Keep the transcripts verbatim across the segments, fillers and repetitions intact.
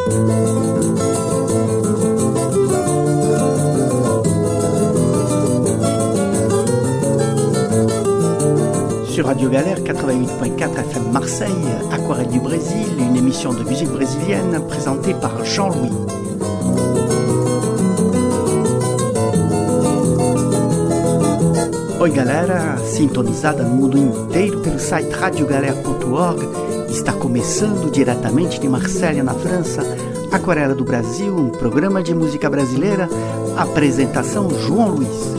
Sur Radio Galère quatre-vingt-huit point quatre F M Marseille, Aquarelle du Brésil, une émission de musique brésilienne présentée par Jean-Louis. Oi galera, sintonizada no mundo inteiro pelo site radio galera ponto org, está começando diretamente de Marselha, na França, Aquarela do Brasil, um programa de música brasileira, apresentação João Luiz.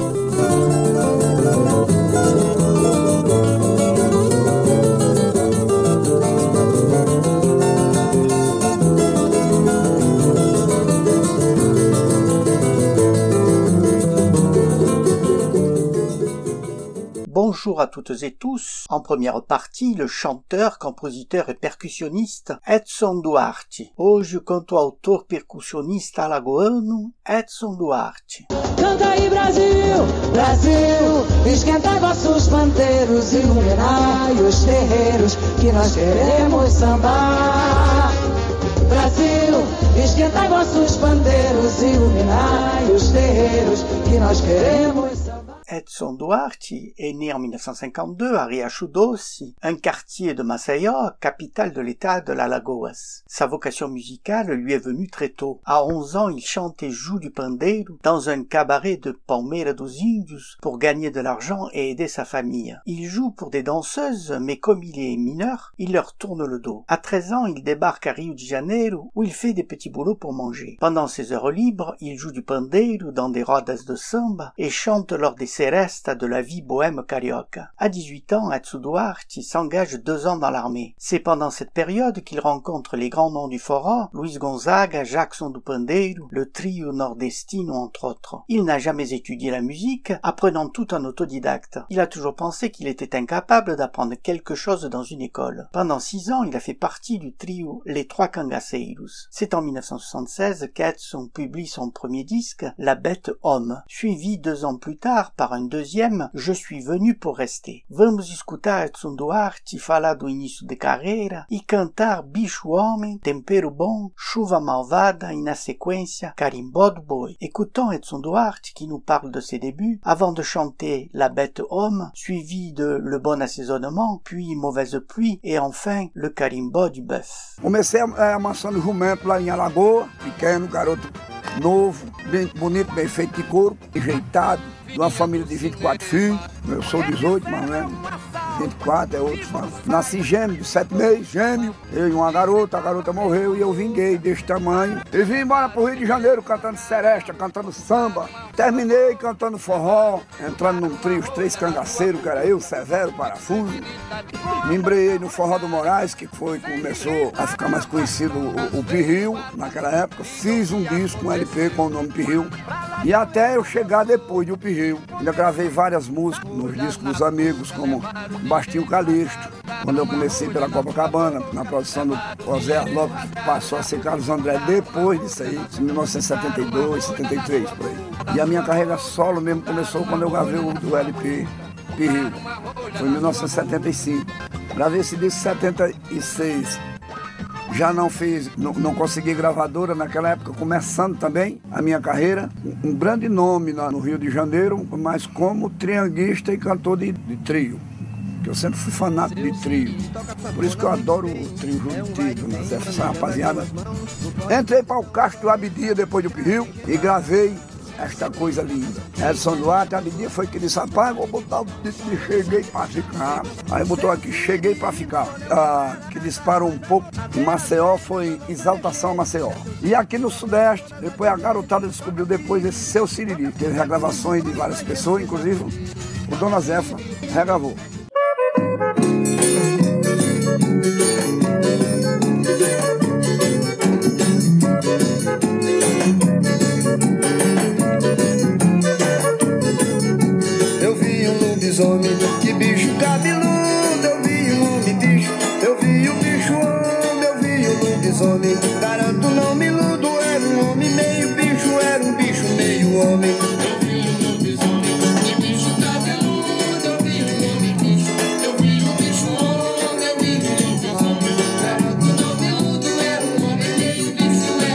Bonjour à toutes et tous. En première partie, le chanteur, compositeur et percussionniste Edson Duarte. Hoje o canto-autor percussionista alagoano Edson Duarte. Canta aí Brasil, Brasil, esquentai vossos pandeiros, iluminai os terreiros, que nós queremos sambar. Brasil, esquentai vossos pandeiros, iluminai os terreiros, que nós queremos sambar. Edson Duarte est né en dix-neuf cent cinquante-deux à Riacho Doce, un quartier de Maceió, capitale de l'état de l'Alagoas. Sa vocation musicale lui est venue très tôt. À onze ans, il chante et joue du pandeiro dans un cabaret de Palmeira dos Índios pour gagner de l'argent et aider sa famille. Il joue pour des danseuses, mais comme il est mineur, il leur tourne le dos. À treize ans, il débarque à Rio de Janeiro où il fait des petits boulots pour manger. Pendant ses heures libres, il joue du pandeiro dans des rodas de samba et chante lors des reste de la vie bohème carioca. À dix-huit ans, Edson Duarte s'engage deux ans dans l'armée. C'est pendant cette période qu'il rencontre les grands noms du forró, Luiz Gonzaga, Jackson do Pandeiro, le trio nordestino entre autres. Il n'a jamais étudié la musique, apprenant tout en autodidacte. Il a toujours pensé qu'il était incapable d'apprendre quelque chose dans une école. Pendant six ans, il a fait partie du trio Les Trois Cangaceiros. C'est en dix-neuf cent soixante-seize qu'Edson publie son premier disque, La Bête Homme, suivi deux ans plus tard par un deuxième, Je suis venu pour rester. Vamos escutar Edson Duarte falar do início de carreira e cantar Bicho Homem, Tempero Bom, Chuva Malvada e na sequência Carimbó do Boi. Écoutons Edson Duarte qui nous parle de ses débuts avant de chanter La Bête Homme, suivi de Le Bon Assaisonnement, puis Mauvaise Pluie et enfin Le Carimbó du Bœuf. Comecei é, amassando jumento lá em Alagoa, pequeno, garoto novo, bem bonito, bem feito de couro, enjeitado, de uma família de vinte e quatro filhos. Eu sou dezoito, mas não é vinte e quatro, é outro. Nasci gêmeo, de sete meses, gêmeo. Eu e uma garota, a garota morreu e eu vinguei desse tamanho. E vim embora pro Rio de Janeiro cantando seresta, cantando samba. Terminei cantando forró, entrando num trio, os três cangaceiros, que era eu, Severo, Parafuso. Me embreiei no forró do Moraes, que foi que começou a ficar mais conhecido o, o Pirril, naquela época. Fiz um disco, um L P com o nome Pirril. E até eu chegar depois do Pirril. Ainda gravei várias músicas nos discos dos amigos, como Bastinho Calixto, quando eu comecei pela Copacabana, na produção do José Lopes, passou a ser Carlos André depois disso aí, em mil novecentos e setenta e dois, setenta e três, por aí. E a minha carreira solo mesmo começou quando eu gravei o do L P Pirril, foi em mil novecentos e setenta e cinco. Gravei esse disco em setenta e seis. Já não fiz, não, não consegui gravadora naquela época, começando também a minha carreira. Um, um grande nome lá no Rio de Janeiro, mas como trianguista e cantor de, de trio. Eu sempre fui fanático de trio. Por isso que eu adoro o trio Juritiba, mas essa rapaziada. Entrei para o Castro do Abdias depois do Pirril e gravei esta coisa linda. Edson Duarte, Abdias foi que disse, rapaz, vou botar o título de Cheguei Pra Ficar. Aí botou aqui, Cheguei Pra Ficar. Ah, que disparou um pouco. Em Maceió foi Exaltação a Maceió. E aqui no Sudeste, depois a garotada descobriu depois esse Seu Siriri. Teve regravações de várias pessoas, inclusive o Dona Zefa regravou. Homem, que bicho cabeludo, eu vi um homem bicho, eu vi o bicho homem, eu vi o lobisomem, garanto não me iludo, era um homem meio bicho, era um bicho meio homem. Eu vi o lobisomem, que bicho cabeludo, eu vi um homem bicho, eu vi o bicho homem, eu vi o lobisomem, garanto não me iludo, era um homem meio bicho,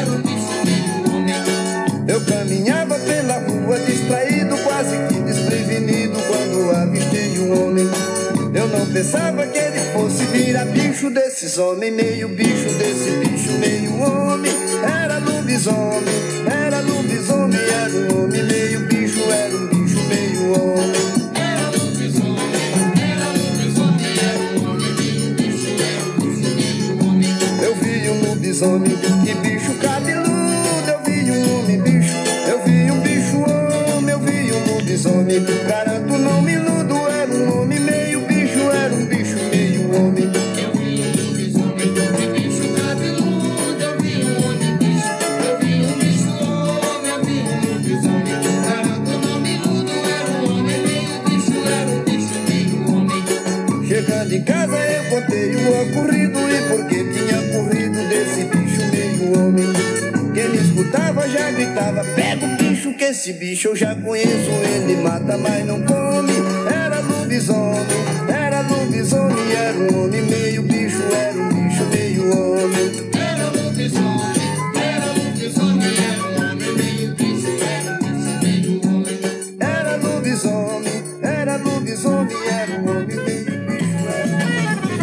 pensava que ele fosse virar bicho desses homens, meio bicho desse bicho, meio homem. Era lobisomem, era lobisomem, era um homem, meio bicho, era um bicho, meio homem. Era lobisomem, era lobisomem, era um homem, meio bicho, era um bicho, meio homem. Eu vi um lobisomem, que bicho cabeludo, eu vi um homem bicho, eu vi um bicho homem, eu vi um lobisomem. Garanto não me iludo, era um homem, meio bicho, era um bicho, meio homem. Eu vi um lobisomem, que bicho cabeludo, eu vi um homem bicho, eu vi um bicho homem, eu vi um lobisomem. Garanto não me iludo, era um homem, meio bicho, era um bicho, meio homem. Chegando em casa eu contei o ocorrido e porque tinha corrido desse bicho, meio homem. Quem me escutava já gritava, pega o bicho que esse bicho eu já conheço, ele mata mas não come. Era lobisomem, era lobisomem, era um homem, meio bicho, era um bicho, meio homem. Era lobisomem, era lobisomem, era um homem, meio bicho, era um bicho, meio homem. Era lobisomem, era lobisomem, era um homem, meio bicho, era um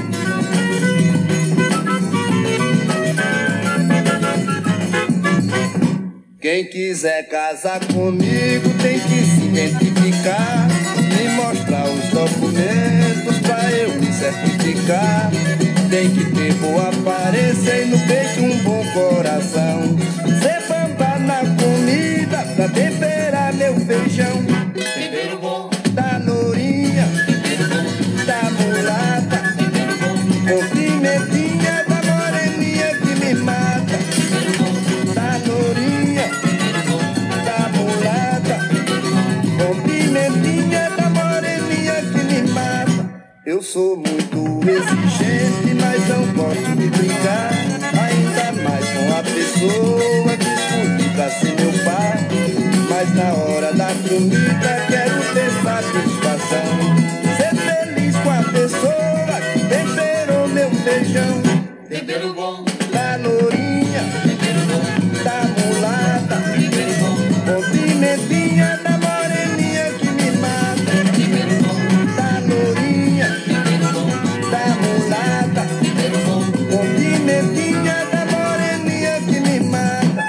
Quem quiser casar comigo tem que se identificar, me mostrar os documentos pra eu me certificar. Tem que ter boa aparência e no peito um bom coração. Ser bamba na comida pra temperar meu feijão. Tempero bom, Da lourinha, tempero bom, da mulata, tempero bom, com pimentinha da moreninha que me mata. tempero bom, Da lourinha, tempero bom, da mulata, tempero bom. com pimentinha da moreninha que me mata. Eu sou muito exigente, mas não gosto de brincar. Ainda mais com a pessoa que escolhi pra ser meu pai. Mas na hora da comida quero ter satisfação. Ser feliz com a pessoa que temperou meu feijão. Tempero bom, Da lourinha, tempero bom, da mulata, tempero bom, com pimentinha da moreninha que me mata. tempero bom, Da lourinha, tempero bom, da mulata, tempero bom. com pimentinha da moreninha que me mata.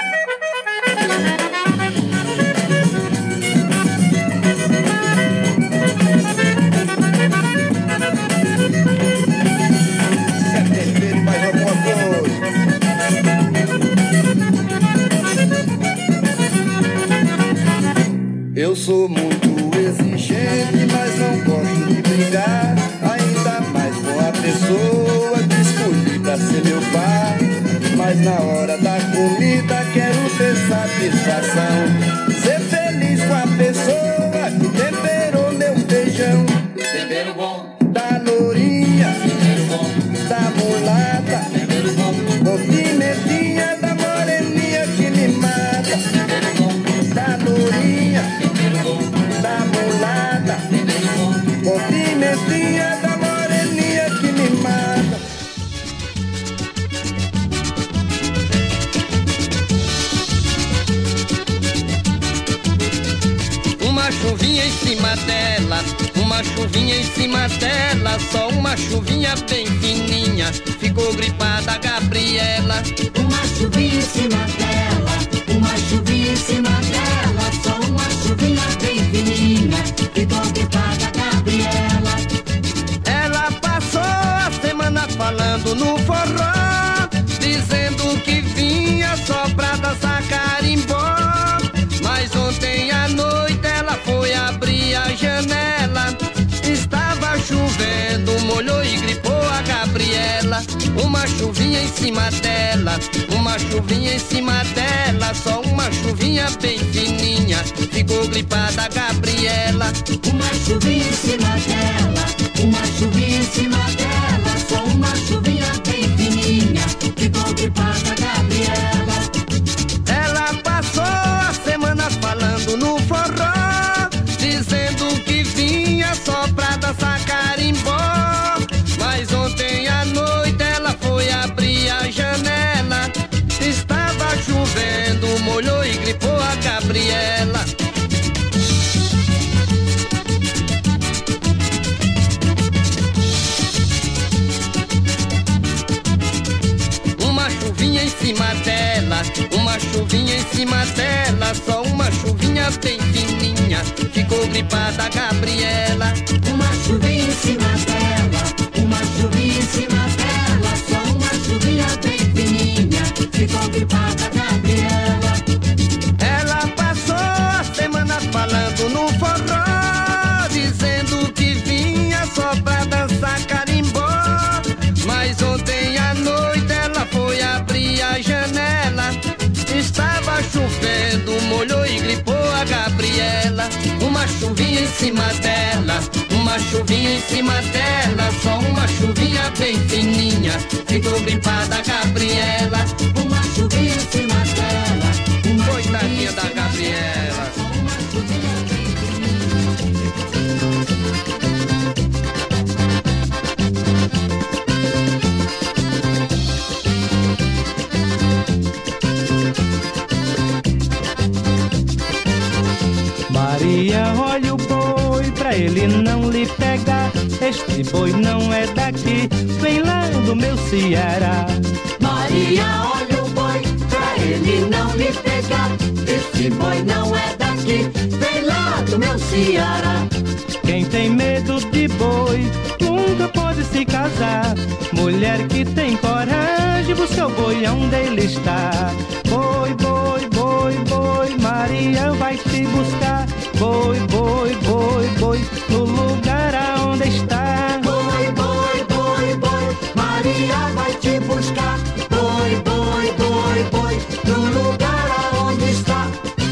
Quer tempero mais alguma coisa? Eu sou muito exigente, mas não gosto de brigar. Ainda mais com a pessoa que escolhi pra ser meu pai. Mas na hora da comida quero ter satisfação. Ser feliz com a pessoa que temperou meu feijão. Tempero bom, Da lourinha, tempero bom, da mulata, tempero bom, com pimentinha da moreninha que me mata. tempero bom, Da lourinha, tempero bom, da mulata, tempero bom. com pimentinha da moreninha que me mata. Uma chuvinha em cima dela, uma chuvinha em cima dela, só uma chuvinha bem fininha, ficou gripada a Gabriela. Uma chuvinha em cima dela, uma chuvinha em cima dela, só uma chuvinha bem fininha, ficou gripada a Gabriela. Ela passou a semana falando no forró, dizendo que vinha só pra dançar carimbó. Mas ontem à noite ela foi abrir a janela, estava chovendo, molhou e gripou a Gabriela. Uma chuvinha em cima dela, uma chuvinha em cima dela, só uma chuvinha bem fininha, ficou gripada a Gabriela. Uma chuvinha em cima dela, uma chuvinha em cima dela, só uma chuvinha bem fininha, ficou gripada a Gabriela. Ela passou a semana falando no forró, dizendo que vinha só pra dançar carimbó. Mas ontem à noite ela foi abrir a janela, estava chovendo, molhou e gripou a Gabriela. cima dela, uma chuvinha em cima dela, só uma chuvinha bem fininha, ficou gripada a Gabriela. Uma chuvinha em cima dela, uma chuvinha em cima dela, só uma chuvinha bem fininha, ficou gripada a Gabriela. Ela passou a semana falando no forró, dizendo que vinha só pra dançar carimbó. Mas ontem à noite ela foi abrir a janela, estava chovendo, molhou e gripou a Gabriela. Uma chuvinha em cima dela, uma chuvinha em cima dela, só uma chuvinha bem fininha, ficou gripada a Gabriela. Uma chuvinha em cima dela, uma Coitadinha da Gabriela. uma chuvinha bem Maria, olha o boi pra ele não lhe pegar. Este boi não é daqui, vem lá do meu Ceará. Maria, olha o boi, pra ele não lhe pegar. Este boi não é daqui, vem lá do meu Ceará. Quem tem medo de boi nunca pode se casar. Mulher que tem coragem, busca o boi onde ele está. Boi, boi, boi, boi, Maria vai te buscar. Boi, boi, boi, boi, no lugar aonde está. Boi, boi, boi, boi, Maria vai te buscar. Boi, boi, boi, boi, no lugar aonde está.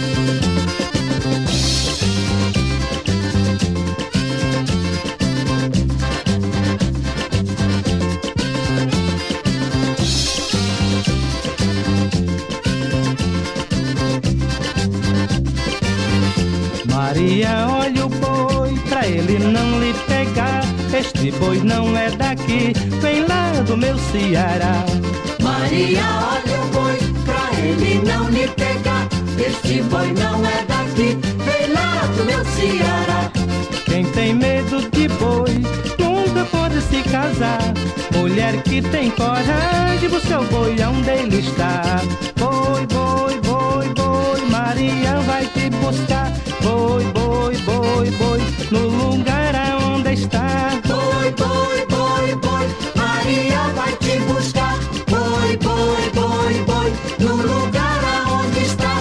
Maria, olha o boi pra ele não lhe pegar. Este boi não é daqui, vem lá do meu Ceará. Maria, olha o boi, pra ele não lhe pegar. Este boi não é daqui, vem lá do meu Ceará. Quem tem medo de boi nunca pode se casar. Mulher que tem coragem, busca o boi onde ele está. Boi, boi, boi, boi, Maria vai te buscar. Boi, boi, boi, boi, no lugar aonde está. Boi, boi, boi, boi, Maria vai te buscar. Boi, boi, boi, boi, no lugar aonde está.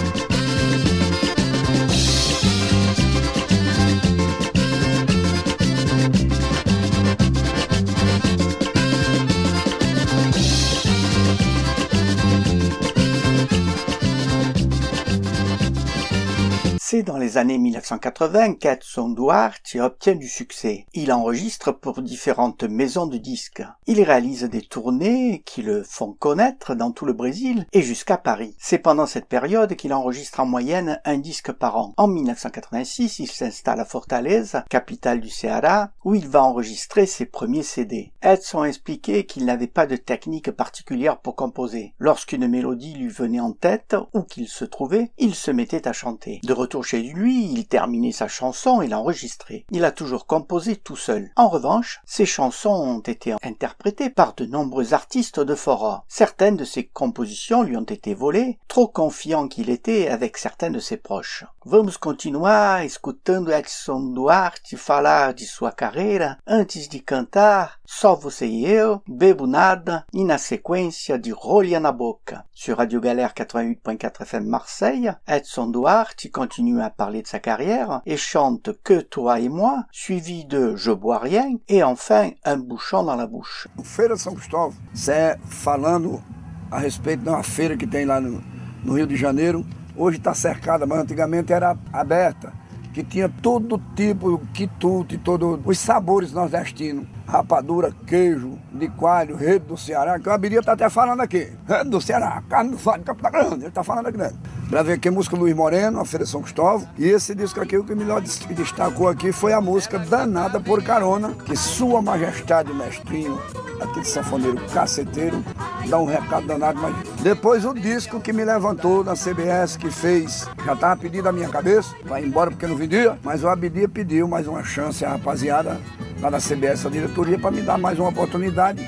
C'est dans les années mille neuf cent quatre-vingts qu'Edson Duarte obtient du succès. Il enregistre pour différentes maisons de disques. Il réalise des tournées qui le font connaître dans tout le Brésil et jusqu'à Paris. C'est pendant cette période qu'il enregistre en moyenne un disque par an. En mille neuf cent quatre-vingt-six, il s'installe à Fortaleza, capitale du Ceará, où il va enregistrer ses premiers C D. Edson expliquait qu'il n'avait pas de technique particulière pour composer. Lorsqu'une mélodie lui venait en tête, où qu'il se trouvait, il se mettait à chanter. De retour chez lui, il terminait sa chanson et l'enregistrait. Il a toujours composé tout seul. En revanche, ses chansons ont été interprétées par de nombreux artistes de forró. Certaines de ses compositions lui ont été volées, trop confiant qu'il était avec certains de ses proches. Vamos continuar escutando Edson Duarte falar de sua carreira antes de cantar Só Você e Eu, Bebo Nada e na sequência de Rolha na Boca. Sur Radio Galère quatre-vingt-huit point quatre F M Marseille, Edson Duarte continue à parler de sa carrière et chante Que Toi et Moi, suivi de Je Bois Rien et enfin Un Bouchon dans la Bouche. Feira de São Cristóvão, Zé falando a respeito de uma feira que tem lá no, no Rio de Janeiro. Hoje está cercada, mas antigamente era aberta, que tinha todo tipo, quitute, todos os sabores nordestinos. Rapadura, queijo, de coalho, rede do Ceará, que o Abiria está até falando aqui. Rede do Ceará, carne do Fado, Capital Grande, ele está falando aqui dentro. Para ver aqui a música Luiz Moreno, a Feira de São Cristóvão. E esse disco aqui, o que melhor destacou aqui foi a música Danada por Carona, que Sua Majestade Mestrinho, aquele sanfoneiro caceteiro, dá um recado danado, mas depois o disco que me levantou na C B S, que fez, já estava pedindo a minha cabeça, vai embora porque não vendia, mas o Abidia pediu mais uma chance à rapaziada lá da C B S, a diretoria, para me dar mais uma oportunidade.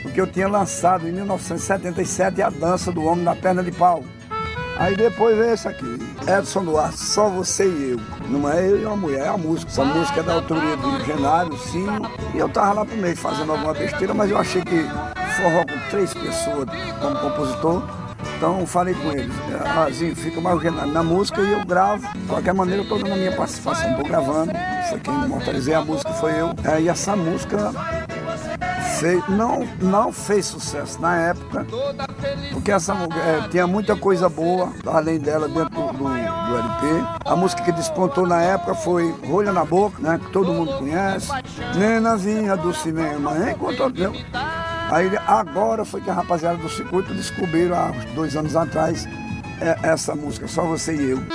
porque eu tinha lançado em mil novecentos e setenta e sete a dança do Homem na Perna de Pau. Aí depois veio esse aqui, Edson Duarte, Só Você e Eu. Não é eu e uma mulher, é a música. Essa música é da autoria do Genário, Cimo. E eu tava lá pro meio fazendo alguma besteira, mas eu achei que forró com três pessoas como compositor. Então falei com eles, ah, Zinho, fica mais o Genário na música e eu gravo. De qualquer maneira eu tô dando a minha participação, tô gravando. Foi quem imortalizei a música, foi eu. É, e essa música fez, não, não fez sucesso na época, porque essa é, tinha muita coisa boa, além dela, dentro do, do, do L P. A música que despontou na época foi Rolha na Boca, né, que todo mundo conhece. Nenazinha do cinema, enquanto meu. Aí agora foi que a rapaziada do circuito descobriram, há uns dois anos atrás, é, essa música, Só Você e Eu.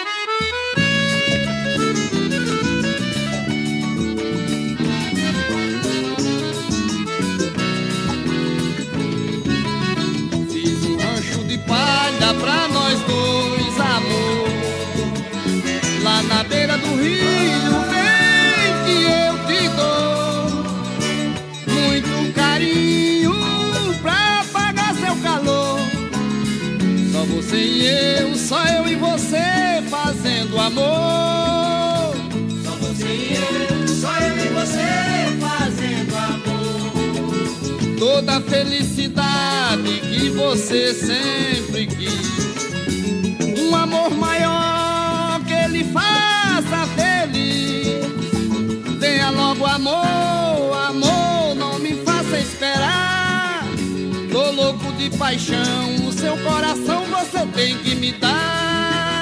Fiz um rancho de palha pra nós dois, amor. Lá na beira do rio, vem que eu te dou muito carinho pra pagar seu calor. Só você e eu, só eu e você fazendo amor. Só você e eu, só eu e você fazendo amor. Toda a felicidade que você sempre quis, um amor maior que ele faça feliz. Venha logo amor, amor, não me faça esperar. Tô louco de paixão, o seu coração você tem que me dar.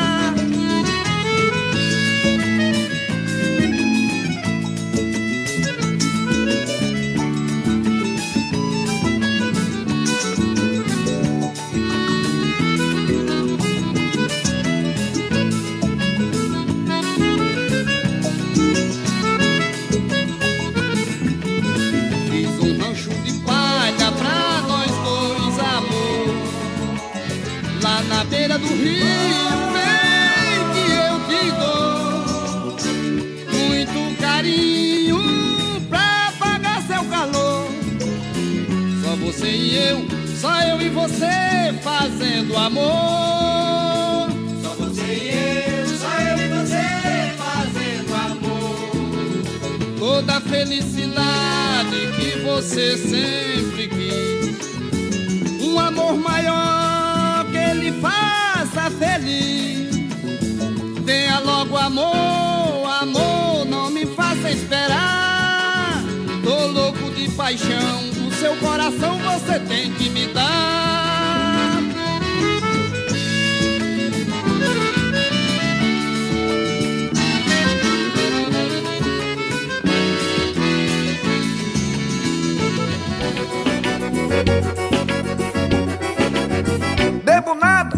Na beira do rio, vem que eu te dou muito carinho pra pagar seu calor. Só você e eu, só eu e você fazendo amor. Só você e eu, só eu e você fazendo amor. Toda a felicidade que você sempre quis, um amor maior que ele faça feliz. Venha logo amor, amor, não me faça esperar. Tô louco de paixão, o seu coração você tem que me dar. Bebo nada.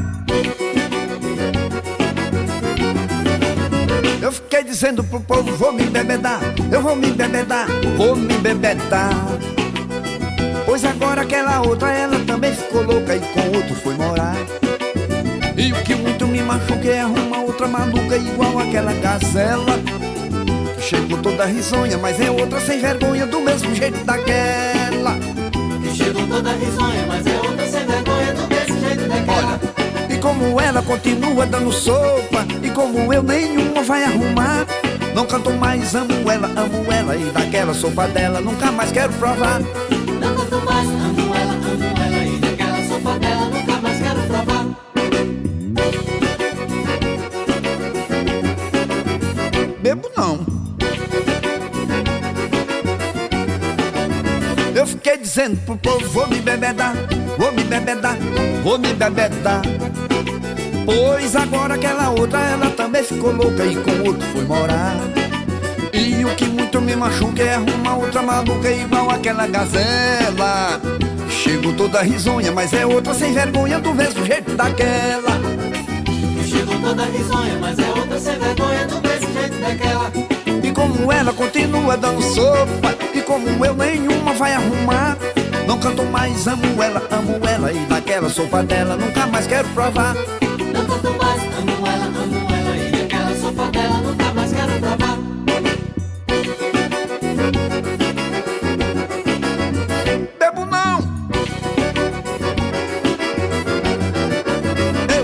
Eu fiquei dizendo pro povo, vou me embebedar, eu vou me embebedar, vou me embebedar. Pois agora aquela outra, ela também ficou louca e com outro foi morar. E o que muito me machuca é arrumar outra maluca igual aquela gazela. Chegou toda risonha, mas é outra sem vergonha do mesmo jeito daquela. Chegou toda risonha, mas é outra sem vergonha do mesmo jeito daquela. E como ela continua dando sopa, e como eu nenhuma vai arrumar, não canto mais, amo ela, amo ela, e daquela sopa dela nunca mais quero provar. Não canto mais, amo ela, amo ela, e daquela sopa dela nunca mais quero provar. Bebo não. Eu fiquei dizendo pro povo, vou me bebedar, vou me bebedar, vou me bebedar. Pois agora aquela outra, ela também ficou louca e com outro foi morar. E o que muito me machuca é arrumar outra maluca igual aquela gazela. Chego toda risonha, mas é outra sem vergonha do mesmo jeito daquela. Chego toda risonha, mas é outra sem vergonha do mesmo jeito daquela. E como ela continua dando sopa, e como eu nenhuma vai arrumar, não canto mais, amo ela, amo ela, e daquela sopa dela nunca mais quero provar. Não canto mais, amo ela, amo ela, e daquela sopa dela nunca mais quero provar. Bebo não.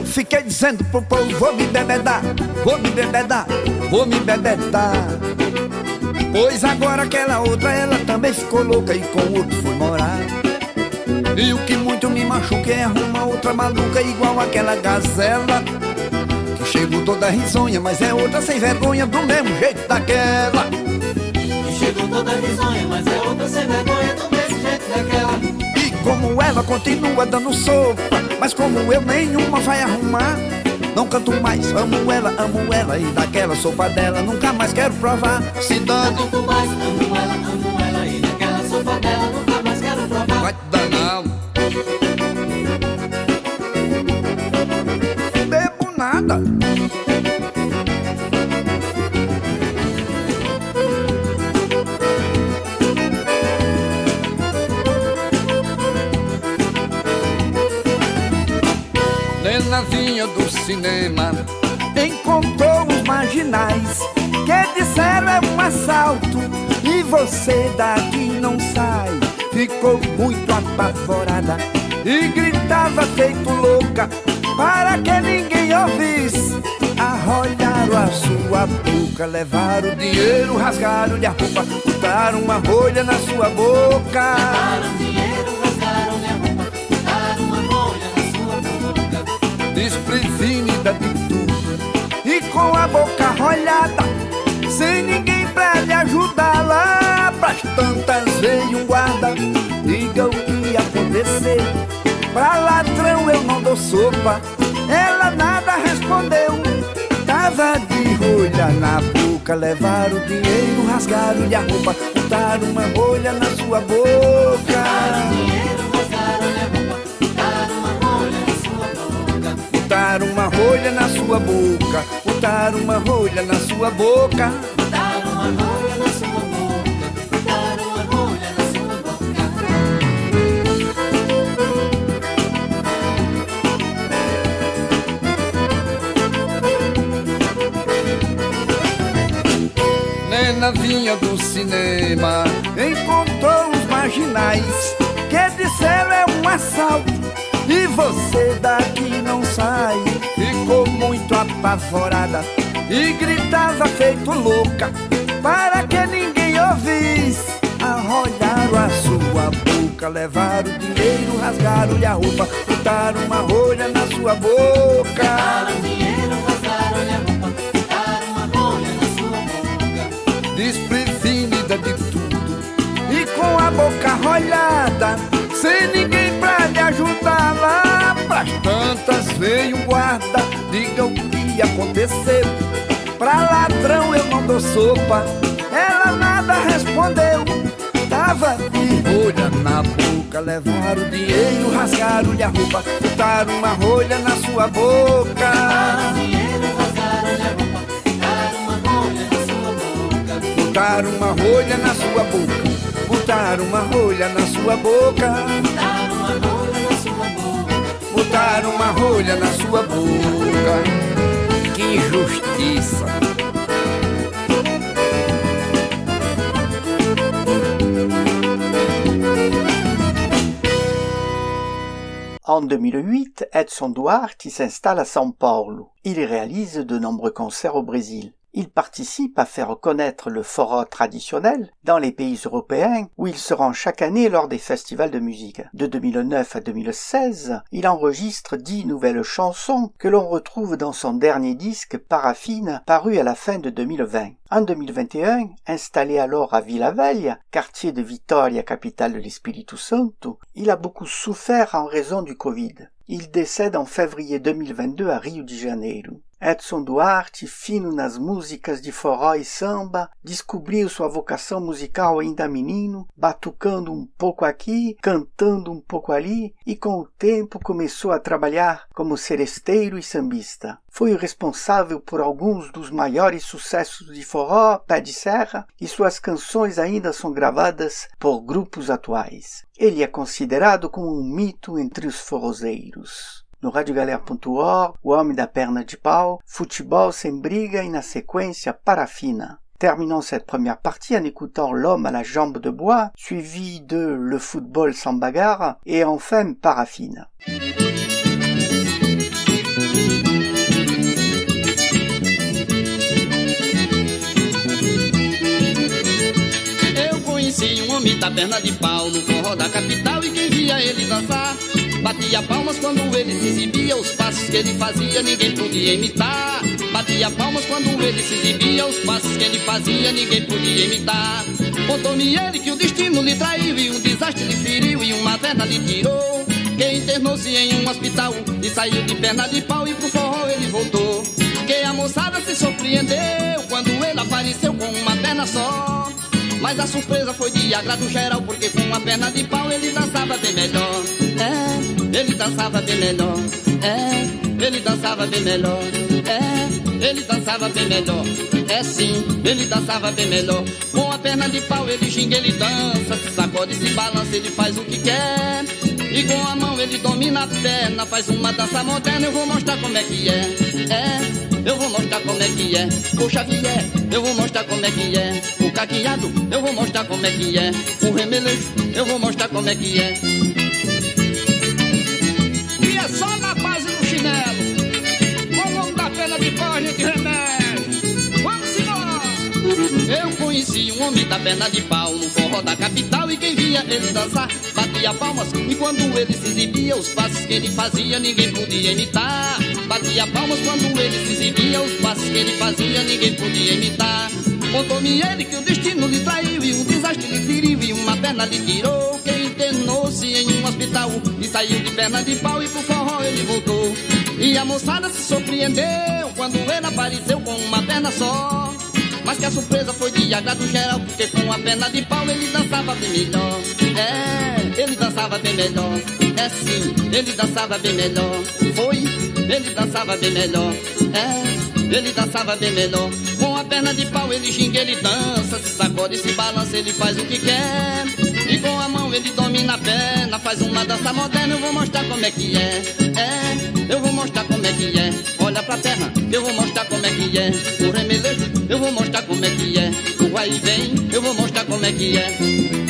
fiquei dizendo pro povo, vou me bebedar, vou me bebedar, vou me bebedar. Pois agora aquela outra, ela também ficou louca e com outro foi morar. E o que muito me machuca é arrumar outra maluca igual aquela gazela, que chegou toda risonha, mas é outra sem vergonha do mesmo jeito daquela. Que chegou toda risonha, mas é outra sem vergonha do mesmo jeito daquela. E como ela continua dando sopa, mas como eu nenhuma vai arrumar, não canto mais, amo ela, amo ela, e daquela sopa dela nunca mais quero provar. Se Não dando, canto mais, amo ela, amo ela, e daquela sopa dela nunca mais quero provar. vai dar não. Bebo nada. Nenazinha do cinema Encontrou os marginais que disseram é um assalto e você daqui não sai. Ficou muito apavorada e gritava feito louca para que ninguém ouvisse. Arrolharam a sua boca, levaram o dinheiro, rasgaram-lhe a roupa, botaram uma rolha na sua boca. Levaram dinheiro, rasgaram-lhe a roupa, botaram uma rolha na sua boca. Desprevenida de tudo e com a boca arrolhada, sem ninguém pra lhe ajudá-la. Pras tantas veio um guarda, diga o que aconteceu. Pra ladrão eu não dou sopa, ela nada respondeu. Tava de rolha na boca, levaram o dinheiro, rasgaram-lhe a roupa, botaram uma rolha na sua boca. Levaram dinheiro, rasgaram-lhe a roupa, botaram uma rolha na sua boca. Botaram uma rolha na sua boca, botaram uma rolha na sua boca. Botaram uma rolha na sua boca, botaram uma rolha na sua boca. Nenazinha do cinema Encontrou os marginais que disseram é um assalto e você daqui não sai. Ficou muito apavorada e gritava feito louca para que ninguém ouvisse. Arrolharam a sua boca, levaram o dinheiro, rasgaram-lhe a roupa, botaram uma rolha na sua boca. Botaram dinheiro, rasgaram-lhe a roupa, botaram uma rolha na sua boca. Desprevenida de tudo e com a boca arrolhada, sem ninguém pra lhe ajudá-la. Pras tantas veio um guarda, diga o que aconteceu. Pra ladrão eu não dou sopa, ela nada respondeu. Tava de rolha na boca, levaram o dinheiro, rasgaram-lhe a roupa, botaram uma rolha na sua boca. Botaram dinheiro, rasgaram-lhe a roupa, botaram uma rolha na sua boca. Botaram uma rolha na sua boca, botaram uma rolha na sua boca. Botaram uma rolha na sua boca. Botaram uma rolha na sua boca. Que injustiça! En deux mille huit, Edson Duarte s'installe à São Paulo. Il y réalise de nombreux concerts au Brésil. Il participe à faire connaître le forró traditionnel dans les pays européens où il se rend chaque année lors des festivals de musique. De deux mille neuf à deux mille seize, il enregistre dix nouvelles chansons que l'on retrouve dans son dernier disque Paraffine paru à la fin de deux mille vingt. En deux mille vingt et un, installé alors à Vila Velha, quartier de Vitória, capitale de l'Espírito Santo, il a beaucoup souffert en raison du Covid. Il décède en février deux mille vingt-deux à Rio de Janeiro. Edson Duarte, fino nas músicas de forró e samba, descobriu sua vocação musical ainda menino, batucando um pouco aqui, cantando um pouco ali, e com o tempo começou a trabalhar como seresteiro e sambista. Foi o responsável por alguns dos maiores sucessos de forró, pé de serra, e suas canções ainda são gravadas por grupos atuais. Ele é considerado como um mito entre os forrozeiros. No radio galère ponto org, O Homem da Perna de Pau, Futebol Sem Briga e na sequência Paraffine. Terminons cette première partie en écoutant L'Homme à la Jambe de Bois, suivi de Le Football sans bagarre et enfin Paraffine. da perna de pau no forró da capital. E quem via ele dançar batia palmas quando ele se exibia. Os passos que ele fazia ninguém podia imitar. Batia palmas quando ele se exibia. Os passos que ele fazia ninguém podia imitar. Contou-me ele que o destino lhe traiu e um desastre lhe feriu e uma perna lhe tirou. Que internou-se em um hospital e saiu de perna de pau e pro forró ele voltou. Que a moçada se surpreendeu quando ele apareceu com uma perna só. Mas a surpresa foi de agrado geral, porque com uma perna de pau ele dançava bem melhor. É, ele dançava bem melhor. É, ele dançava bem melhor. É, ele dançava bem melhor. É sim, ele dançava bem melhor. Com a perna de pau ele ginga, ele dança, se sacode, se balança, ele faz o que quer. E com a mão ele domina a perna, faz uma dança moderna. Eu vou mostrar como é que é. É, eu vou mostrar como é que é. O Xavier, eu vou mostrar como é que é. O caqueado, eu vou mostrar como é que é. O remelejo, eu vou mostrar como é que é. E é só na base do chinelo. Com o nome da perna de pau a gente remexe. Vamos embora! Eu conheci um homem da perna de pau no forró da capital. E quem via ele dançar batia palmas. E quando ele se exibia, os passos que ele fazia ninguém podia imitar. Batia palmas quando ele se exibia. Os passos que ele fazia ninguém podia imitar. Contou-me ele que o destino lhe traiu e um desastre lhe feriu e uma perna lhe tirou. Que internou-se em um hospital e saiu de perna de pau e pro forró ele voltou. E a moçada se surpreendeu quando ele apareceu com uma perna só. Mas que a surpresa foi de agrado geral, porque com a perna de pau ele dançava bem melhor. É, ele dançava bem melhor. É sim, ele dançava bem melhor. Foi, ele dançava bem melhor. É, ele dançava bem melhor. Com a perna de pau ele ginga, ele dança, se sacode, se balança, ele faz o que quer. E com a mão ele domina a perna, faz uma dança moderna. Eu vou mostrar como é que é. É, eu vou mostrar como é que é. Olha pra terra, eu vou mostrar como é que é. O remelejo, eu vou mostrar como é que é. O vai e vem, eu vou mostrar como é que é.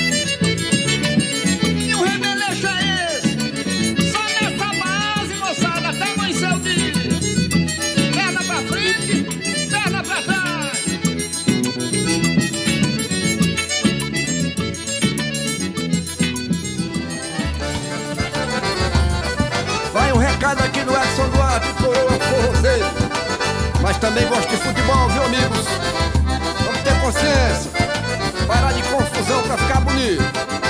E o remelejo é esse. Só nessa base, moçada, até amanhecer o dia. Perna pra frente, perna pra trás. Vai um recado aqui do Edson Duarte, coroa forrozeiro. Mas também gosto de futebol, viu, amigos? Vamos ter consciência, parar de confusão pra ficar bonito.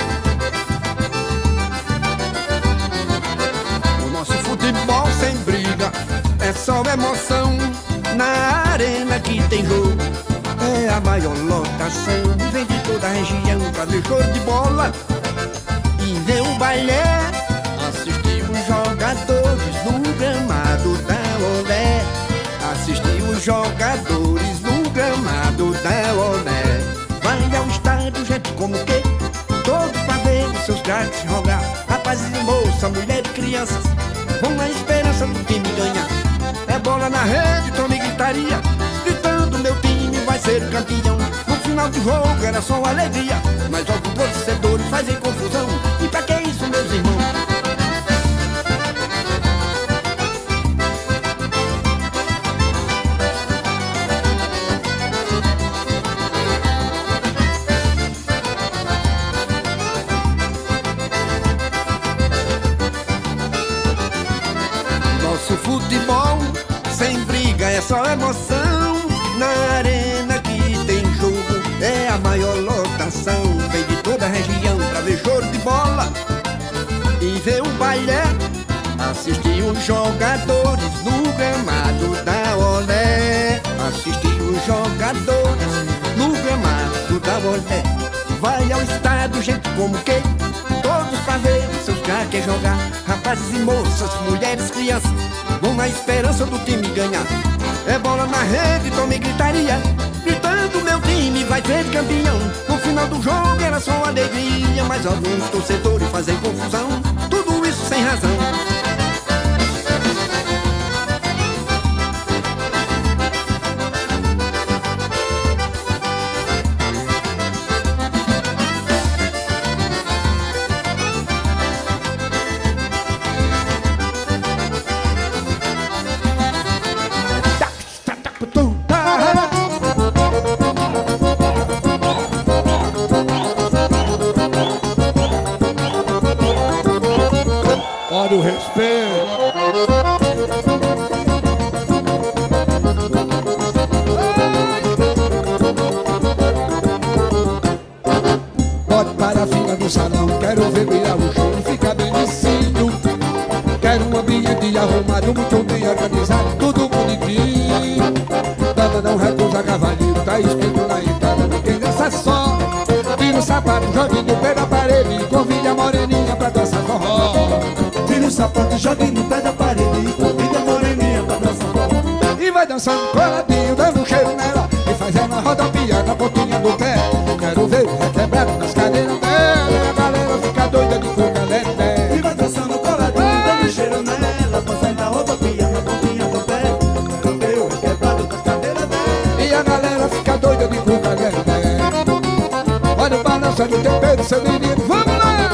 O nosso futebol sem briga é só emoção. Na arena que tem jogo é a maior lotação. Vem de toda a região pra ver show de bola e ver o baile. Assistir os jogadores no gramado da Olé. Assistir os jogadores no gramado da Olé. Vai ao estádio, gente como que todos pra ver os seus craques jogar. Rapazes e moças, mulheres e crianças vão na esperança do time ganhar. É bola na rede, tome gritaria, gritando meu time vai ser campeão. No final do jogo era só alegria, mas alguns torcedores fazem confusão. E pra que isso, meus irmãos? Futebol sem briga é só emoção. Na arena que tem jogo é a maior lotação. Vem de toda a região pra ver show de bola e ver o baile. Assistir os jogadores no gramado da Olé. Assistir os jogadores no gramado da Olé. Vai ao estádio, gente como que todos pra ver os seus craques jogar. Rapazes e moças, mulheres, crianças vão na esperança do time ganhar. É bola na rede, tome gritaria, gritando meu time vai ser campeão. No final do jogo era só alegria, mas alguns torcedores fazem confusão. Tudo isso sem razão. respeito. Bote para a fila do salão, quero ver virar o show e ficar bem lisinho. Quero um ambiente arrumado, muito bem organizado, tudo bonitinho. Dama não recusa cavalinho, tá escrito na entrada, ninguém dança só. Tira o sapato, jogue no pé da parede e convide a moreninha pra dançar forró. Tira o sapato, jogue no pé da parede e convida a moreninha pra dançar forró. E vai dançando coladinho, dando um cheiro nela e faz ela rodopia na pontinha do pé. Quero ver o requebrado nas cadeiras dela e a galera fica doida de cuca lelé. E vai dançando coladinho, dando um cheiro nela, fazendo a rodopia na pontinha do pé. Quero ver o requebrado nas cadeiras dela e a galera fica doida de cuca lelé. Olha o balanço do tempero, seu menino, vamos lá!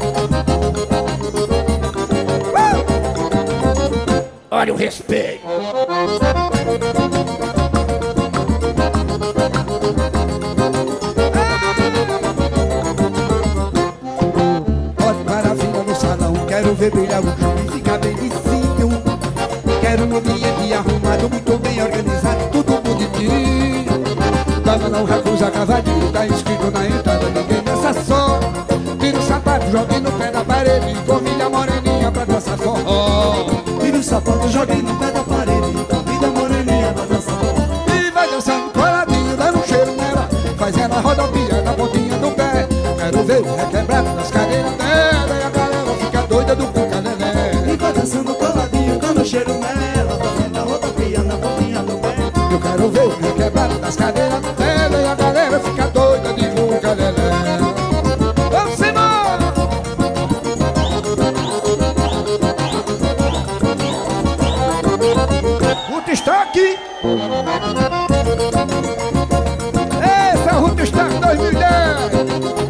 Uh! Olha o respeito! Quero ver brilhar o chão e ficar bem lisinho. Quero um ambiente arrumado, muito bem organizado, tudo bonitinho. Dama não recusa cavadinho, tá escrito na entrada, ninguém dança só. Tira o sapato, jogue no pé da parede e convide a moreninha pra dançar forró. Tira o sapato, jogue no pé da parede e convida a moreninha pra dançar forró. E vai dançando coladinho, dando um cheiro nela, faz ela rodopia na pontinha do pé. Quero ver o requebrado nas cadeiras dela e a galera fica doida do cuca lelé. E vai dançando coladinho, dando cheiro nela, fazendo a rodopia na pontinha do pé. Eu quero ver o requebrado nas cadeiras dela e a galera fica doida de cuca lelé. Vamos embora! Ruta está aqui! Esse é o Ruta está dois mil e dez!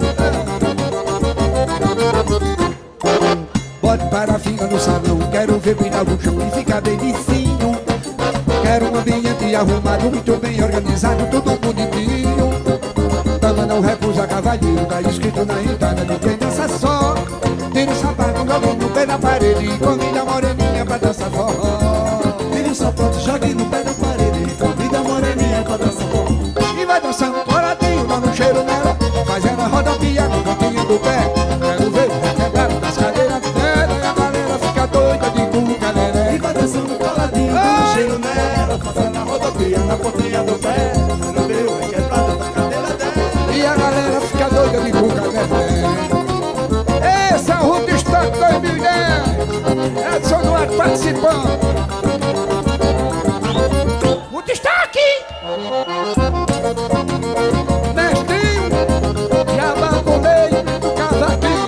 Bote para a fila no salão, quero ver brilhar o chão e ficar bem lisinho. Quero um ambiente arrumado, muito bem organizado, tudo bonitinho. Dama não recusa cavalinho, tá escrito na entrada, ninguém dança só. Tira o sapato, jogue no pé da parede e convida a moreninha pra dançar forró. Tira o sapato, jogue no pé da parede e convida a moreninha pra dançar forró. E vai dançando coladinho, dando um cheiro nela, faz ela rodopia no cantinho do pé. Quero ver o requebrado das cadeiras dela e a galera fica doida de cuca lelé. E vai dançando coladinho, dando cheiro nela, fazendo a rodopia na pontinha do pé. Quero ver o requebrado da cadeira dela e a galera fica doida de cuca lelé. Esse é o Ruta Stock dois mil e dez, Edson Duarte participando. Ruta Stock! Mestrinho, jabá com meio do cavaquinho.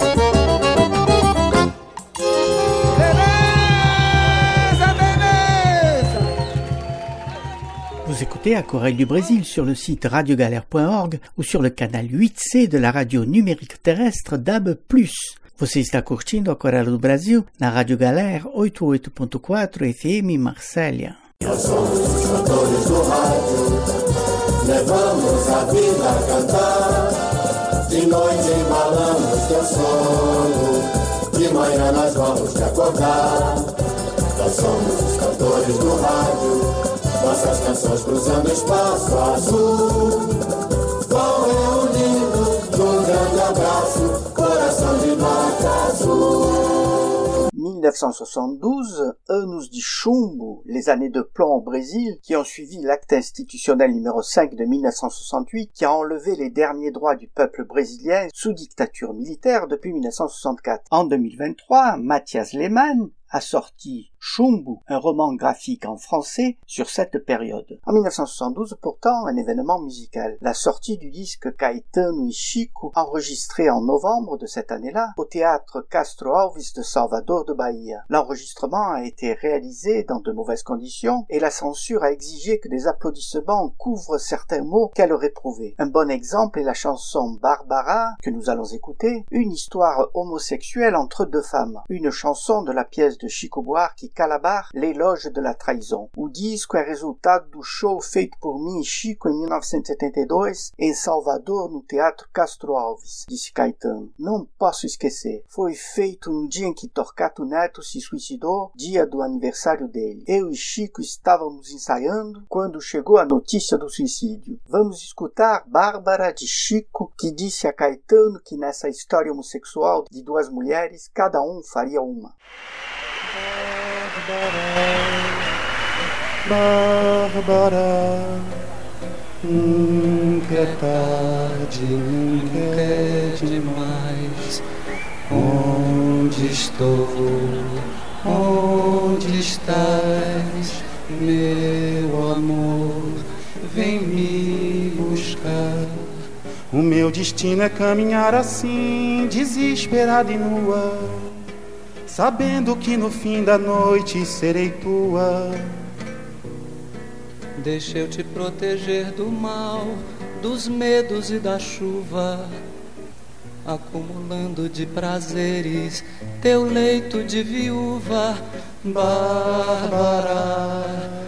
Beleza, beleza! Vous écoutez Aquarelle du Brésil sur le site radiogalère point org ou sur le canal huit C de la radio numérique terrestre D A B plus. Você está curtindo Aquarelle do Brasil na Rádio Galera oitenta e oito ponto quatro F M Marsella. Nós somos os cantores do rádio, levamos a vida a cantar. De noite embalamos teu sono, de manhã nós vamos te acordar. Nós somos os cantores do rádio, nossas canções cruzando espaço azul. Vão reunindo num grande abraço, coração de nota azul. mille neuf cent soixante-douze, anos de chumbo, les années de plomb au Brésil, qui ont suivi l'acte institutionnel numéro cinq de mille neuf cent soixante-huit, qui a enlevé les derniers droits du peuple brésilien sous dictature militaire depuis mille neuf cent soixante-quatre. En deux mille vingt-trois, Mathias Lehmann a sorti Chumbo, un roman graphique en français sur cette période. En mille neuf cent soixante-douze, pourtant, un événement musical. La sortie du disque Caetano e Chico, enregistré en novembre de cette année-là, au théâtre Castro Alves de Salvador de Bahia. L'enregistrement a été réalisé dans de mauvaises conditions et la censure a exigé que des applaudissements couvrent certains mots qu'elle réprouvait. Un bon exemple est la chanson Barbara, que nous allons écouter, une histoire homosexuelle entre deux femmes. Une chanson de la pièce de Chico Buarque, Calabar, l'éloge de la traição. O disco é resultado do show feito por mim e Chico em mil novecentos e setenta e dois em Salvador, no Teatro Castro Alves, disse Caetano. Não posso esquecer. Foi feito no dia em que Torquato Neto se suicidou, dia do aniversário dele. Eu e Chico estávamos ensaiando quando chegou a notícia do suicídio. Vamos escutar Bárbara de Chico, que disse a Caetano que nessa história homossexual de duas mulheres, cada um faria uma. Bárbara, Bárbara, nunca é tarde, nunca é demais. Onde estou? Onde estás, meu amor? Vem me buscar. O meu destino é caminhar assim, desesperada e nua, sabendo que no fim da noite serei tua. Deixa eu te proteger do mal, dos medos e da chuva, acumulando de prazeres teu leito de viúva. Bárbara,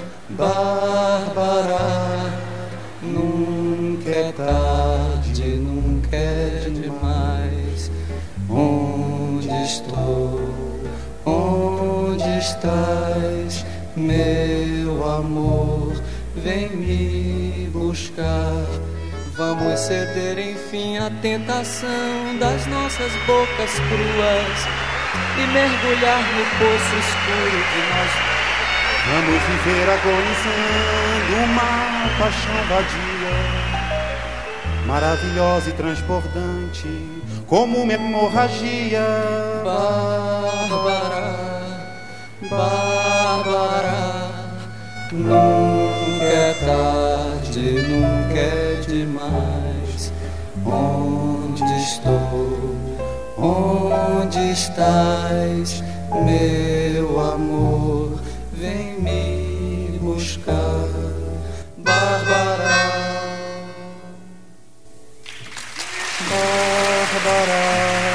Bárbara, nunca é tarde, nunca é demais. Onde estou? Onde estás, meu amor? Vem me buscar. Vamos ceder enfim à tentação das nossas bocas cruas e mergulhar no poço escuro de nós. Vamos viver agonizando uma paixão vadia, maravilhosa e transbordante, como uma hemorragia. Bárbara, Bárbara, nunca é tarde, nunca é demais. Onde estou? Onde estás, meu amor? Vem me buscar. Bárbara, Bárbara,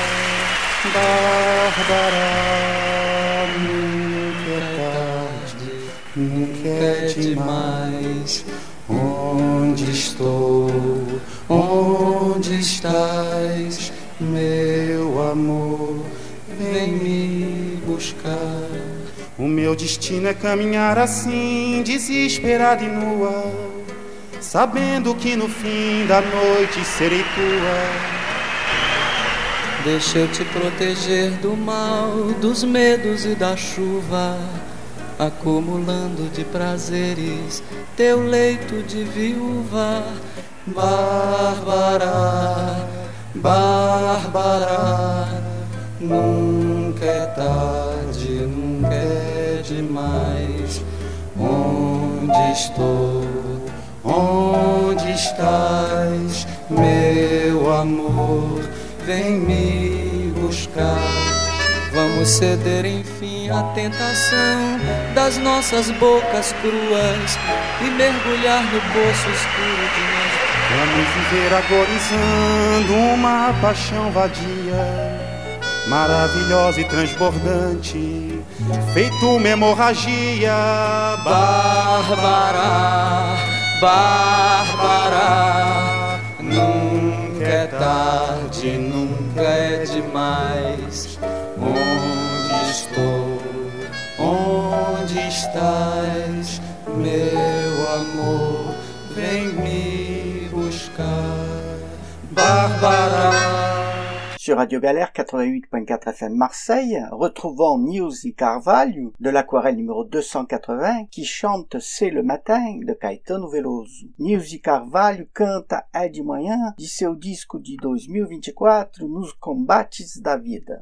Bárbara, nunca é tarde, nunca é demais. Onde estou? Onde estás, meu amor? Vem me buscar. O meu destino é caminhar assim, desesperada e nua, sabendo que no fim da noite serei tua. Deixa eu te proteger do mal, dos medos e da chuva, acumulando de prazeres teu leito de viúva. Bárbara, Bárbara, nunca é tarde, nunca é demais. Onde estou? Onde estás, meu amor? Vem me buscar. Vamos ceder enfim à tentação das nossas bocas cruas e mergulhar no poço escuro de nós. Vamos viver agonizando uma paixão vadia, maravilhosa e transbordante, feito uma hemorragia. Bárbara, Bárbara, nunca é tarde, nunca é demais. Onde estou? Onde estás, meu amor? Vem me buscar. Bárbara. Sur Radio Galère quatre-vingt-huit point quatre F M Marseille, retrouvons Nilsi Carvalho de l'Aquarelle numéro deux cent quatre-vingts qui chante C'est le matin de Caetano Veloso. Nilsi Carvalho canta É de Manhã de seu disco de dois mil e vinte e quatro Nos Combates da Vida.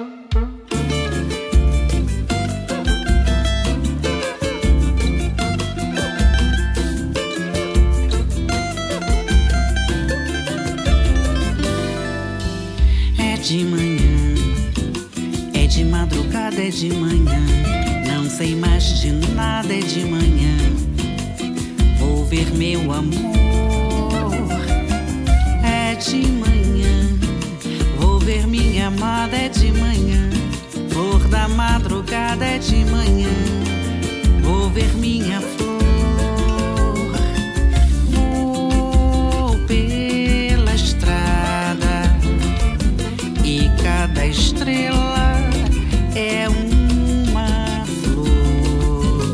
De manhã, é de madrugada, é de manhã, não sei mais de nada, é de manhã. Vou ver meu amor, é de manhã. Vou ver minha amada, é de manhã. Flor da madrugada é de manhã. Vou ver minha flor. Vou pela estrada e cada estrela é uma flor.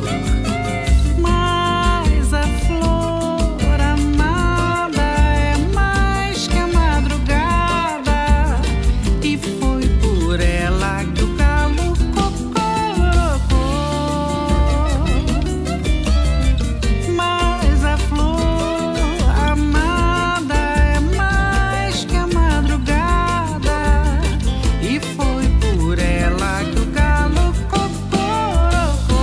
Mas a flor amada é mais que a madrugada, e foi por ela que o galo cocorocou. Mas a flor amada é mais que a madrugada, e foi por ela que o galo cocorocou.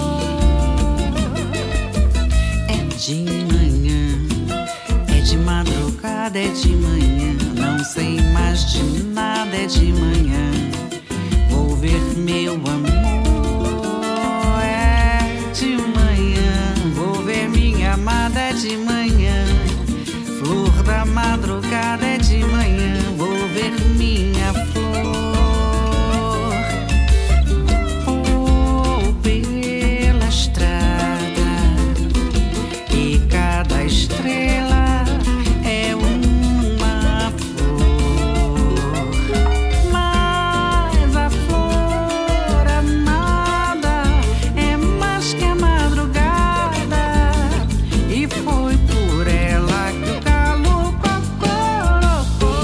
É de manhã, é de madrugada, é de manhã. Não sei mais de nada, é de manhã. Vou ver meu amor, é de manhã. Vou ver minha amada, é de manhã. Flor da madrugada, é de manhã. Vou ver minha flor. Vou pela estrada e cada estrela é uma flor. Mas a flor amada é mais que a madrugada, e foi por ela que o galo cocorocou.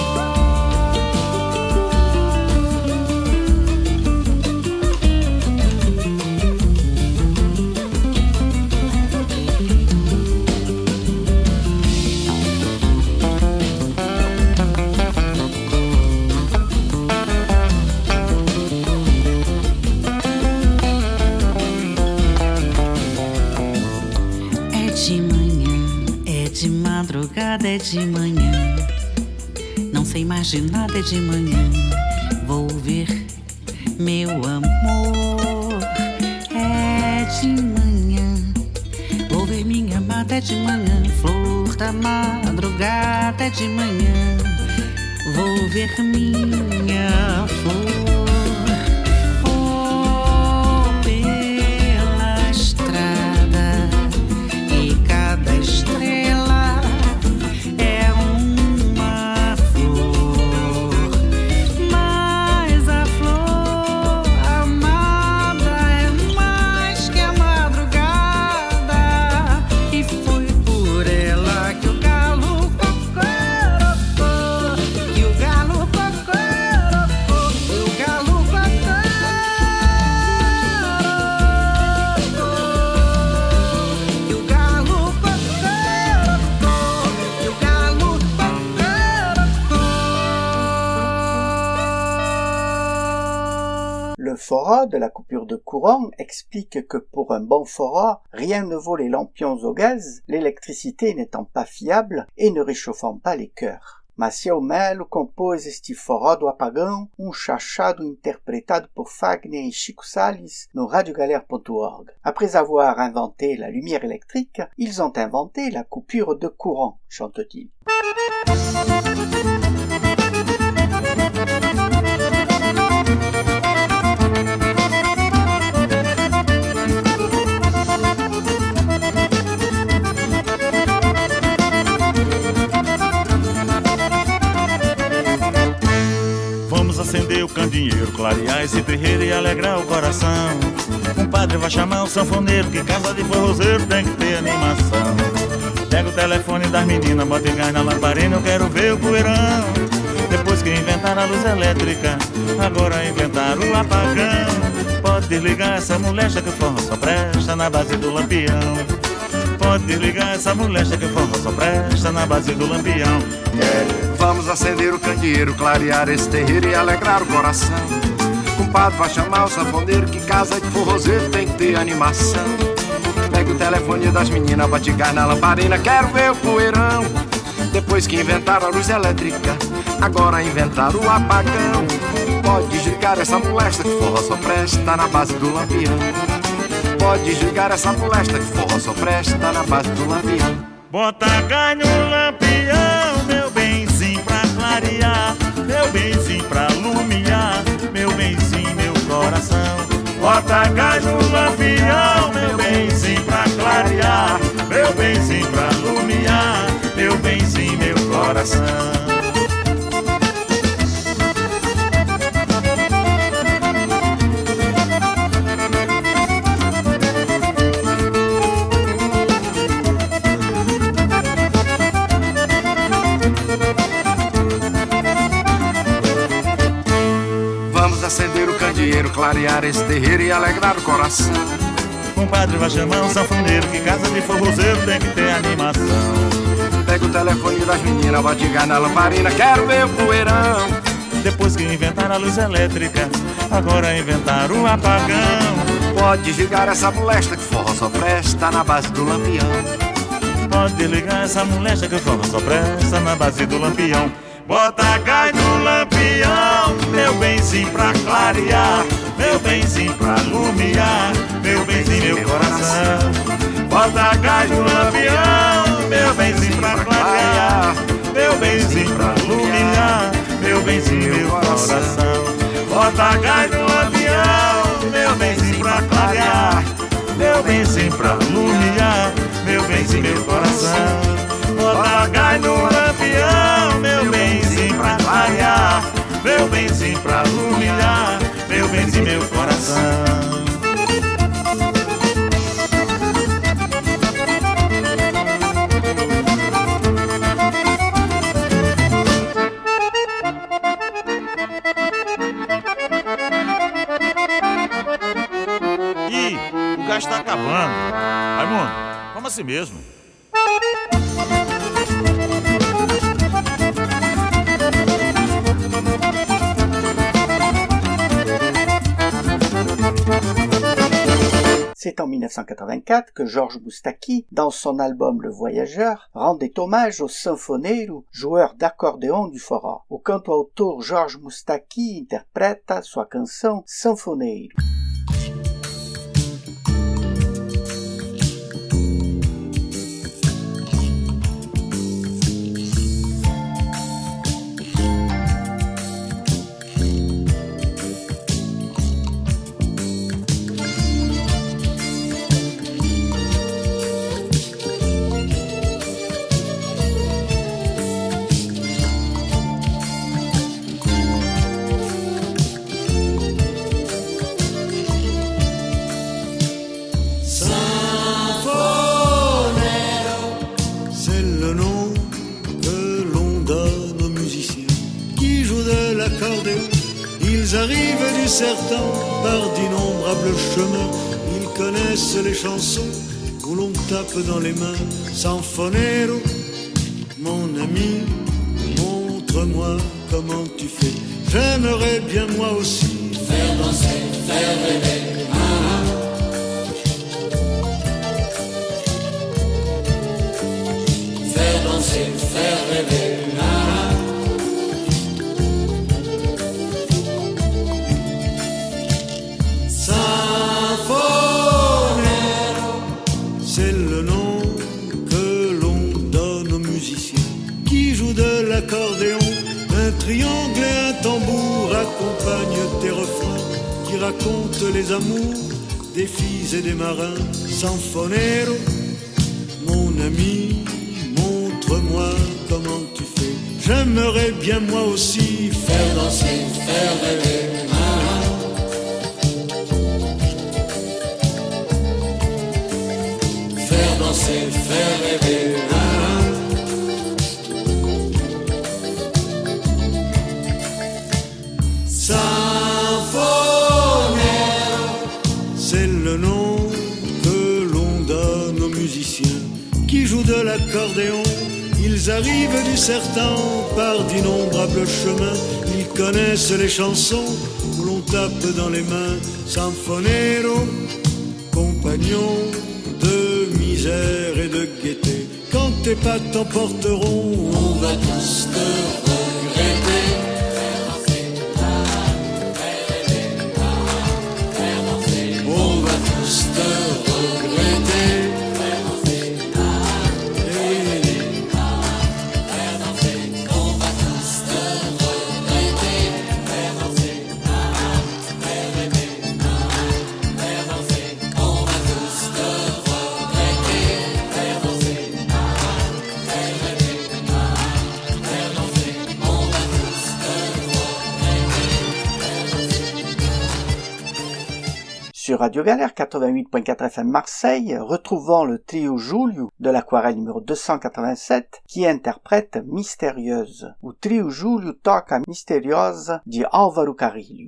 É de manhã, é de madrugada, é de manhã. Não sei mais de nada, é de manhã. Vou ver meu amor, é de manhã. Vou ver minha amada, é de manhã. Flor da madrugada, é de manhã. Vou ver minha flor. Vou pela estrada e cada estrela é uma flor. Mas a flor amada é mais que a madrugada, e foi por ela que o galo cocorocou. Que o galo cocorocou. Que o galo cocorocou. Que o galo cocorocou. Que o galo cocorocou. Le fora de la coupure de courant explique que pour un bon fora, rien ne vaut les lampions au gaz, l'électricité n'étant pas fiable et ne réchauffant pas les cœurs. Maciel Melo compôs este forró do apagão, um chachado interpretado por Fagner e Chico Salles no radiogalère ponto org. Après avoir inventé la lumière électrique, ils ont inventé la coupure de courant, chante-t-il. Vamos acender o candeeiro, clarear esse terreiro e alegrar o coração. Um padre vai chamar o sanfoneiro, que casa de forrozeiro tem que ter animação. Pega o telefone das meninas, bota em gás na lamparina, eu quero ver o poeirão. Depois que inventaram a luz elétrica, agora inventaram o apagão. Pode desligar essa molecha que o forró só presta na base do lampião. Pode desligar essa molecha que o forró só presta na base do lampião. Yeah. Vamos acender o candeeiro, clarear esse terreiro e alegrar o coração. O padre vai chamar o sanfoneiro, que casa de forrozeiro tem que ter animação. Pega o telefone das meninas, bate gás na lamparina, quero ver o poeirão. Depois que inventaram a luz elétrica, agora inventaram o apagão. Pode desligar essa molesta que forró só presta na base do lampião. Pode desligar essa molesta que forró só presta na base do lampião. Bota gás no lampião, meu benzinho pra clarear, meu benzinho pra iluminar, meu benzinho, meu coração. coração. Bota gás no lampião, meu benzinho pra clarear, meu benzinho pra iluminar, meu benzinho, meu coração. Acender o candeeiro, clarear esse terreiro e alegrar o coração. Compadre vai chamar um sanfoneiro, que casa de forrozeiro tem que ter animação. Pega o telefone das meninas, bote gás na lamparina, quero ver o poeirão. Depois que inventaram a luz elétrica, agora inventaram o apagão. Pode desligar essa molesta que forró só presta na base do lampião. Pode desligar essa molesta que forró só presta na base do lampião. Bota gás no lampião, meu benzinho pra clarear, meu benzinho pra iluminar, meu benzinho, meu coração. Bota gás no lampião, meu benzinho pra clarear, meu benzinho pra iluminar, meu benzinho, meu coração. Bota gás no lampião, meu benzinho pra clarear, meu benzinho pra iluminar, meu benzinho, meu coração. Bota gás no lampião, meu benzinho pra clarear, meu benzinho pra iluminar, meu benzinho, meu coração. Ih, o gás tá acabando. Raimundo, vamos assim mesmo. C'est en mille neuf cent quatre-vingt-quatre que Georges Moustaki, dans son album Le Voyageur, rendait hommage au sanfoneiro, joueur d'accordéon du forró. O cantautor Georges Moustaki interpreta sua canção Sanfoneiro. Ils arrivent du sertan par d'innombrables chemins. Ils connaissent les chansons où l'on tape dans les mains. Sanfonero, mon ami, montre-moi comment tu fais. J'aimerais bien moi aussi faire danser, faire rêver. Ah. Faire danser, faire rêver. Ah. C'est le nom que l'on donne aux musiciens qui jouent de l'accordéon. Un triangle et un tambour accompagnent tes refrains qui racontent les amours des filles et des marins. Sanfonero, mon ami, montre-moi comment tu fais. J'aimerais bien moi aussi faire danser, faire rêver. Faire rêver. Sanfonero, c'est le nom que l'on donne aux musiciens qui jouent de l'accordéon. Ils arrivent du sertan par d'innombrables chemins. Ils connaissent les chansons où l'on tape dans les mains. Sanfonero, compagnon de misère et de gaieté. Quand tes pas t'emporteront, on va tous te regretter. On va tous te regretter. On va tous te regretter. Sur Radio Galère quatre-vingt-huit point quatre F M Marseille, retrouvons le trio Júlio de l'Aquarelle numéro deux cent quatre-vingt-sept qui interprète Mystérieuse. O trio Júlio toca Misteriosa de Álvaro Carrilho.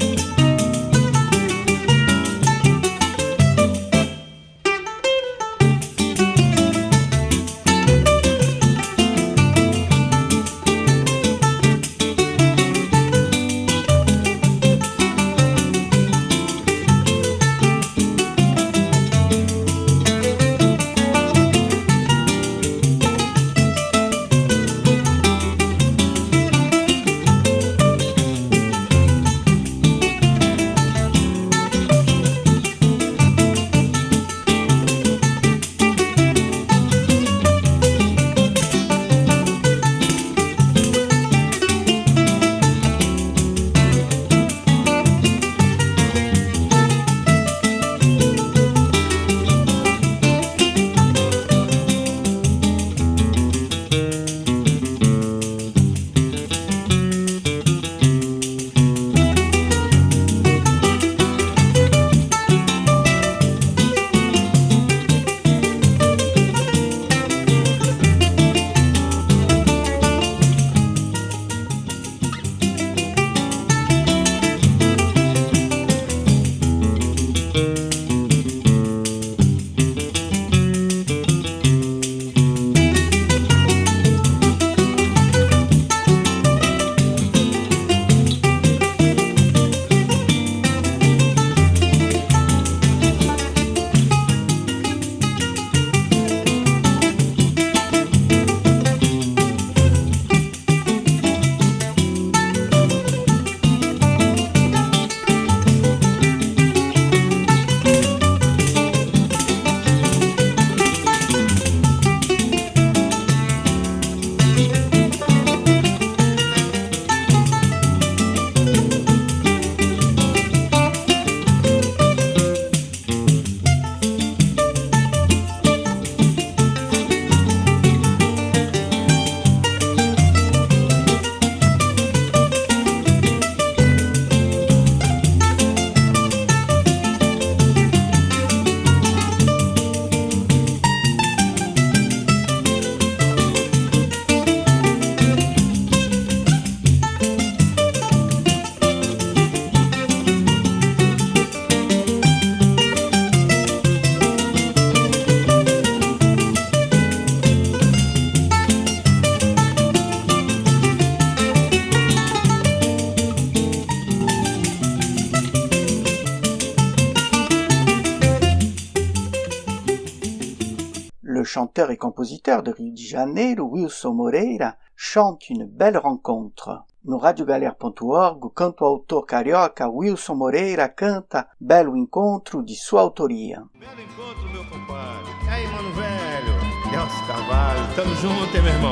chanteur et compositeur de Rio de Janeiro, Wilson Moreira, chante une belle rencontre. No radio galera ponto org, o canto-autor carioca Wilson Moreira canta Belo Encontro, de sua autoria. Belo encontro, meu compadre. E aí, mano velho? Nelson Carvalho, tamo junto, hein, meu irmão?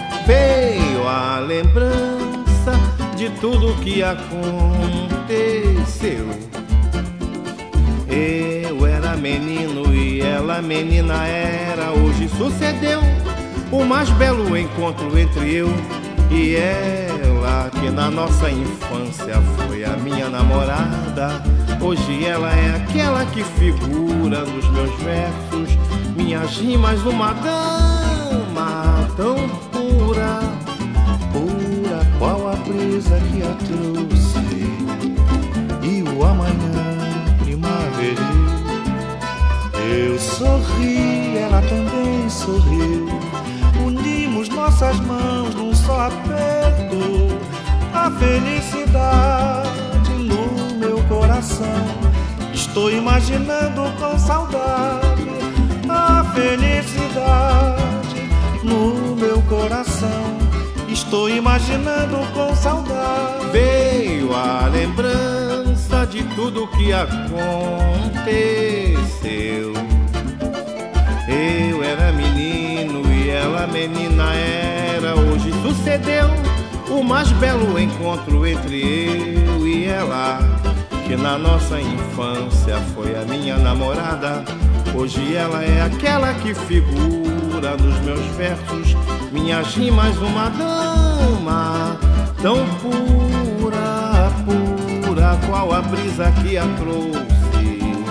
Veio a lembrança de tudo que aconteceu. Eu era menino e ela menina era. Hoje sucedeu o mais belo encontro entre eu e ela, que na nossa infância foi a minha namorada. Hoje ela é aquela que figura nos meus versos, minhas rimas, uma dama tão pura, pura qual a brisa que a trouxe e o amanhã primaveril. Eu sorri, ela também sorriu, unimos nossas mãos num só aperto, a felicidade no meu coração. Estou imaginando com saudade a felicidade no meu coração. Estou imaginando com saudade. Veio a lembrança de tudo que aconteceu. Eu era menino e ela menina era. Hoje sucedeu o mais belo encontro entre eu e ela, que na nossa infância foi a minha namorada. Hoje ela é aquela que figura nos meus versos, minhas rimas, uma dama tão pura, pura qual a brisa que a trouxe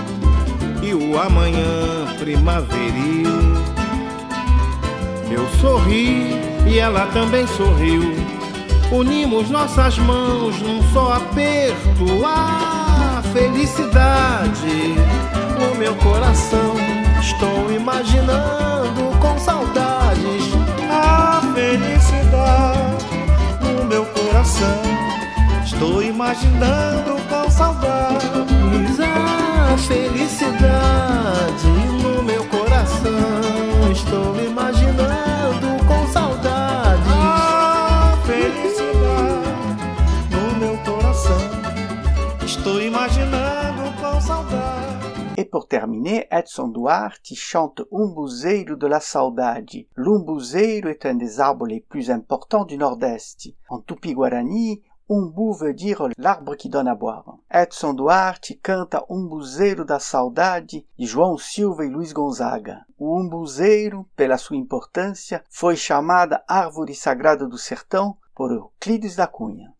frio, amanhã primaveril. Eu sorri e ela também sorriu. Unimos nossas mãos num só aperto. Ah, felicidade no meu coração. Estou imaginando com saudades. Ah, felicidade no meu coração. Estou imaginando com saudades. Ah, felicidade no meu coração. Estou imaginando com saudades. Ah, felicidade no meu coração. Estou imaginando com saudades. Et pour terminer, Edson Duarte chante Umbuzeiro de la Saudade. L'umbuzeiro est un des arbres les plus importants du Nord-Est. En tupi-guarani, umbu veut dire l'arbre qui donne à boire. Edson Duarte canta Umbuzeiro da Saudade de João Silva e Luiz Gonzaga. O umbuzeiro, pela sua importância, foi chamada Árvore Sagrada do Sertão por Euclides da Cunha.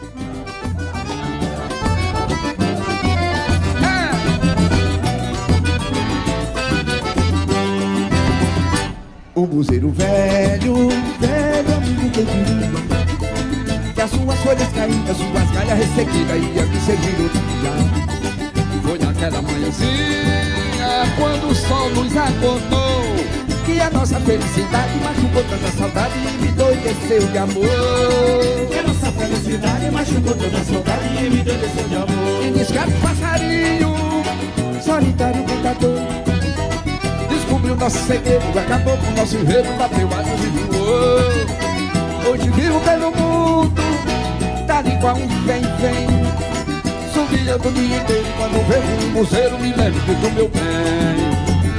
Umbuzeiro velho, velho amigo que diria que as suas folhas caídas, suas galhas ressequidas ia me servir outro dia. Foi naquela manhãzinha, quando o sol nos acordou, que a nossa felicidade machucou tanta saudade e me endoideceu de amor. Que a nossa felicidade machucou tanta saudade e me endoideceu de amor. E descarta o passarinho, solitário cantador, descobriu nosso segredo, acabou com o nosso enredo, bateu asas e voou. Hoje vivo pelo mundo, tal e qual um vem-vem, subindo o dia inteiro, quando vejo um museiro me lembro do meu bem.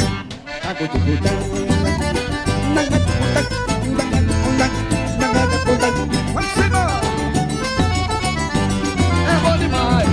vamos embora! É bom demais!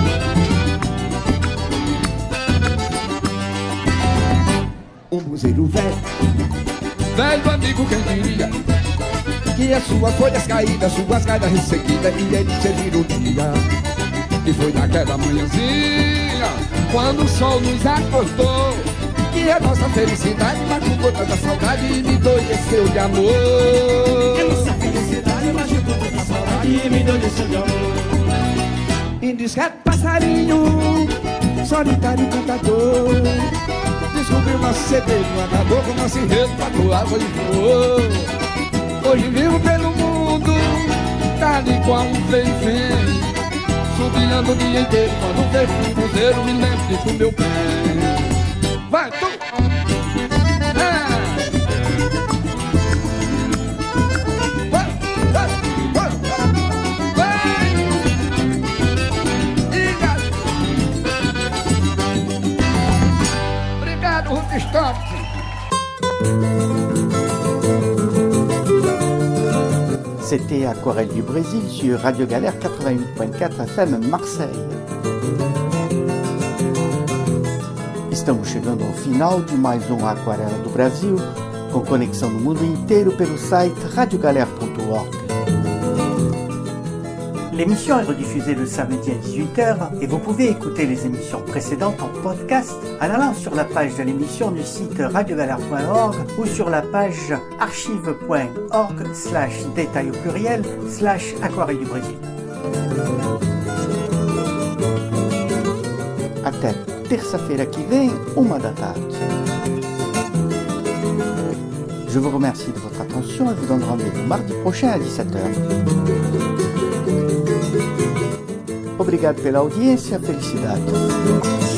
Umbuzeiro velho, velho amigo, quem diria que as suas folhas caídas, suas galhas ressequidas ia lhe servir o dia. E foi naquela manhãzinha, quando o sol nos acordou, que a nossa felicidade machucou tanta saudade e me endoideceu de amor. Que a nossa felicidade machucou tanta saudade e me endoideceu de amor. Indiscreto passarinho, solitário cantador, descobriu nosso segredo, acabou com nosso enredo, bateu asas e voou. Hoje vivo pelo mundo, tal e qual um vem-vem, subindo o dia inteiro, quando vejo um cruzeiro, me lembro do meu bem. Vai, tu! É. Vai, vai, vai, vai! Diga! Obrigado, Ruth Stop! C'était Aquarelle du Brésil sur Radio Galère quatre-vingt-huit point quatre F M Marseille. Estamos chegando ao final de mais um Aquarela do Brasil, com conexão no mundo inteiro pelo site radio galère point org. L'émission est rediffusée le samedi à dix-huit heures et vous pouvez écouter les émissions précédentes en podcast en allant sur la page de l'émission du site radio galère point org ou sur la page archive point org slash détail au pluriel slash aquarelle du Brésil. Até terça-feira que vem, uma da tarde. Je vous remercie de votre attention et vous donne rendez-vous mardi prochain à dix-sept heures. Obrigado pela audiência, felicidades.